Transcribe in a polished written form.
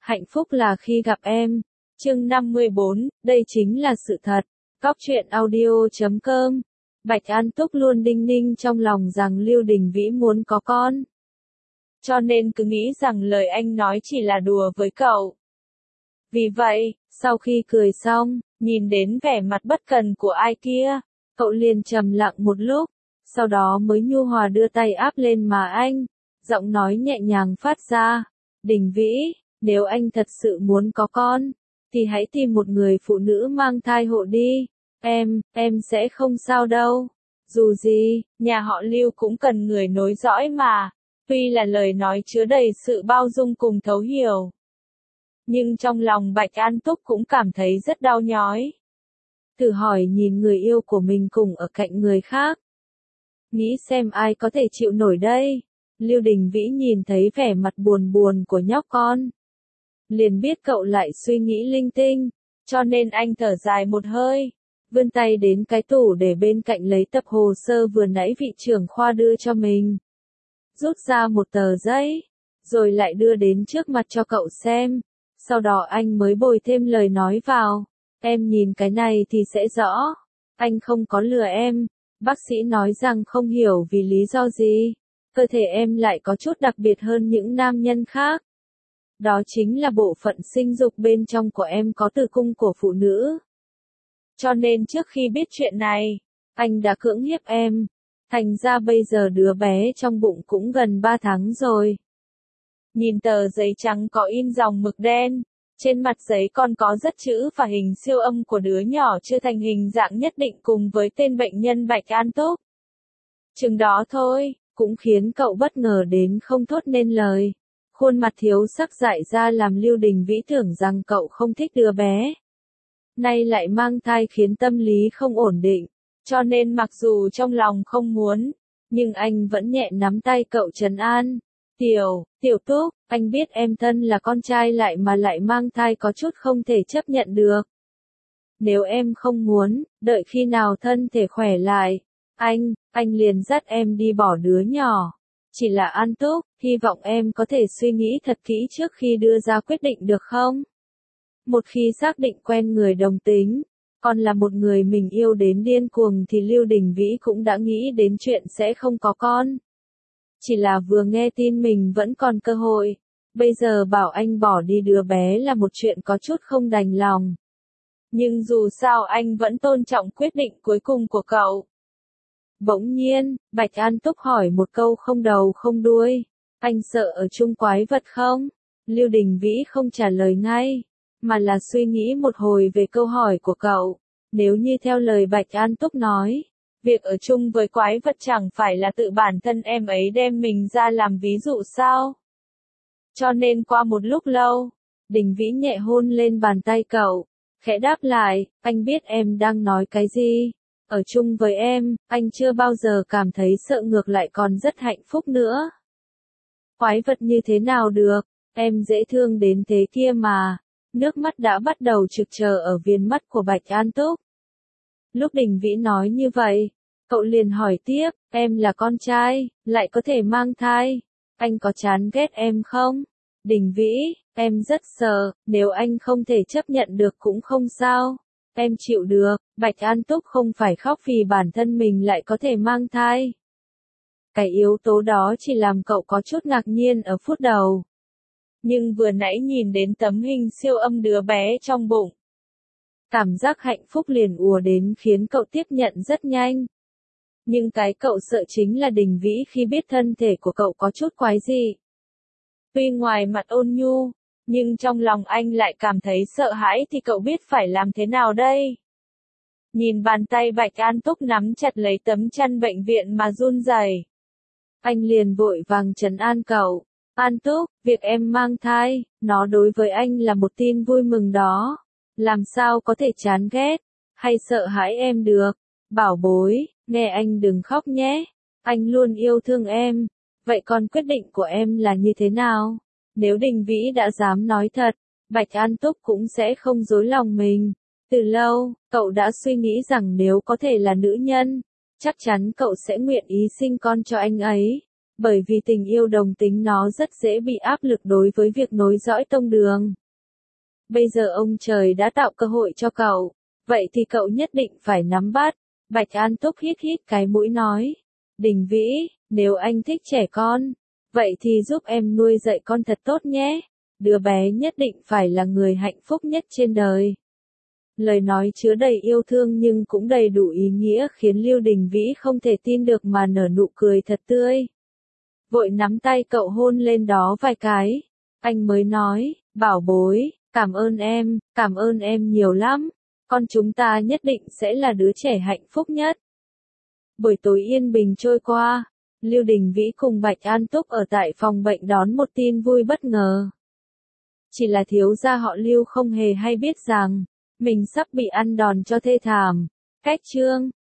hạnh phúc là khi gặp em. Chương 54, đây chính là sự thật. Góc truyện audio.com. Bạch An Túc luôn đinh ninh trong lòng rằng Lưu Đình Vĩ muốn có con. Cho nên cứ nghĩ rằng lời anh nói chỉ là đùa với cậu. Vì vậy, sau khi cười xong, nhìn đến vẻ mặt bất cần của ai kia, cậu liền trầm lặng một lúc, sau đó mới nhu hòa đưa tay áp lên má anh, giọng nói nhẹ nhàng phát ra, Đình Vĩ, nếu anh thật sự muốn có con, thì hãy tìm một người phụ nữ mang thai hộ đi, em sẽ không sao đâu, dù gì, nhà họ Lưu cũng cần người nối dõi mà, tuy là lời nói chứa đầy sự bao dung cùng thấu hiểu. Nhưng trong lòng Bạch An Túc cũng cảm thấy rất đau nhói. Thử hỏi nhìn người yêu của mình cùng ở cạnh người khác. Nghĩ xem ai có thể chịu nổi đây. Lưu Đình Vĩ nhìn thấy vẻ mặt buồn buồn của nhóc con. Liền biết cậu lại suy nghĩ linh tinh, cho nên anh thở dài một hơi. Vươn tay đến cái tủ để bên cạnh lấy tập hồ sơ vừa nãy vị trưởng khoa đưa cho mình. Rút ra một tờ giấy, rồi lại đưa đến trước mặt cho cậu xem. Sau đó anh mới bồi thêm lời nói vào. Em nhìn cái này thì sẽ rõ. Anh không có lừa em. Bác sĩ nói rằng không hiểu vì lý do gì. Cơ thể em lại có chút đặc biệt hơn những nam nhân khác. Đó chính là bộ phận sinh dục bên trong của em có tử cung của phụ nữ. Cho nên trước khi biết chuyện này, anh đã cưỡng hiếp em. Thành ra bây giờ đứa bé trong bụng cũng gần 3 tháng rồi. Nhìn tờ giấy trắng có in dòng mực đen, trên mặt giấy còn có rất chữ và hình siêu âm của đứa nhỏ chưa thành hình dạng nhất định cùng với tên bệnh nhân Bạch An Túc. Chừng đó thôi, cũng khiến cậu bất ngờ đến không thốt nên lời. Khuôn mặt thiếu sắc dại ra làm Lưu Đình Vĩ tưởng rằng cậu không thích đứa bé. Nay lại mang thai khiến tâm lý không ổn định, cho nên mặc dù trong lòng không muốn, nhưng anh vẫn nhẹ nắm tay cậu trấn an. Tiểu Túc, anh biết em thân là con trai lại mà lại mang thai có chút không thể chấp nhận được. Nếu em không muốn, đợi khi nào thân thể khỏe lại, anh liền dắt em đi bỏ đứa nhỏ. Chỉ là An Túc, hy vọng em có thể suy nghĩ thật kỹ trước khi đưa ra quyết định được không? Một khi xác định quen người đồng tính, còn là một người mình yêu đến điên cuồng thì Lưu Đình Vĩ cũng đã nghĩ đến chuyện sẽ không có con. Chỉ là vừa nghe tin mình vẫn còn cơ hội, bây giờ bảo anh bỏ đi đứa bé là một chuyện có chút không đành lòng. Nhưng dù sao anh vẫn tôn trọng quyết định cuối cùng của cậu. Bỗng nhiên, Bạch An Túc hỏi một câu không đầu không đuôi, anh sợ ở chung quái vật không? Lưu Đình Vĩ không trả lời ngay, mà là suy nghĩ một hồi về câu hỏi của cậu. Nếu như theo lời Bạch An Túc nói, việc ở chung với quái vật chẳng phải là tự bản thân em ấy đem mình ra làm ví dụ sao? Cho nên qua một lúc lâu, Đình Vĩ nhẹ hôn lên bàn tay cậu, khẽ đáp lại, anh biết em đang nói cái gì. Ở chung với em, anh chưa bao giờ cảm thấy sợ ngược lại còn rất hạnh phúc nữa. Quái vật như thế nào được, em dễ thương đến thế kia mà. Nước mắt đã bắt đầu trực chờ ở viền mắt của Bạch An Túc. Lúc Đình Vĩ nói như vậy, cậu liền hỏi tiếp, em là con trai, lại có thể mang thai, anh có chán ghét em không? Đình Vĩ, em rất sợ, nếu anh không thể chấp nhận được cũng không sao, em chịu được. Bạch An Túc không phải khóc vì bản thân mình lại có thể mang thai. Cái yếu tố đó chỉ làm cậu có chút ngạc nhiên ở phút đầu. Nhưng vừa nãy nhìn đến tấm hình siêu âm đứa bé trong bụng, cảm giác hạnh phúc liền ùa đến khiến cậu tiếp nhận rất nhanh. Nhưng cái cậu sợ chính là Đình Vĩ khi biết thân thể của cậu có chút quái dị. Tuy ngoài mặt ôn nhu, nhưng trong lòng anh lại cảm thấy sợ hãi thì cậu biết phải làm thế nào đây? Nhìn bàn tay Bạch An Túc nắm chặt lấy tấm chăn bệnh viện mà run rẩy, anh liền vội vàng trấn an cậu. An Túc, việc em mang thai, nó đối với anh là một tin vui mừng đó. Làm sao có thể chán ghét, hay sợ hãi em được. Bảo bối, nghe anh đừng khóc nhé. Anh luôn yêu thương em. Vậy còn quyết định của em là như thế nào? Nếu Đình Vĩ đã dám nói thật, Bạch An Túc cũng sẽ không dối lòng mình. Từ lâu, cậu đã suy nghĩ rằng nếu có thể là nữ nhân, chắc chắn cậu sẽ nguyện ý sinh con cho anh ấy. Bởi vì tình yêu đồng tính nó rất dễ bị áp lực đối với việc nối dõi tông đường. Bây giờ ông trời đã tạo cơ hội cho cậu, vậy thì cậu nhất định phải nắm bắt. Bạch An Túc hít hít cái mũi nói. Đình Vĩ, nếu anh thích trẻ con, vậy thì giúp em nuôi dạy con thật tốt nhé. Đứa bé nhất định phải là người hạnh phúc nhất trên đời. Lời nói chứa đầy yêu thương nhưng cũng đầy đủ ý nghĩa khiến Lưu Đình Vĩ không thể tin được mà nở nụ cười thật tươi. Vội nắm tay cậu hôn lên đó vài cái. Anh mới nói, bảo bối, cảm ơn em nhiều lắm. Con chúng ta nhất định sẽ là đứa trẻ hạnh phúc nhất. Buổi tối yên bình trôi qua, Lưu Đình Vĩ cùng Bạch An Túc ở tại phòng bệnh đón một tin vui bất ngờ. Chỉ là thiếu gia họ Lưu không hề hay biết rằng, mình sắp bị ăn đòn cho thê thảm. Cách chương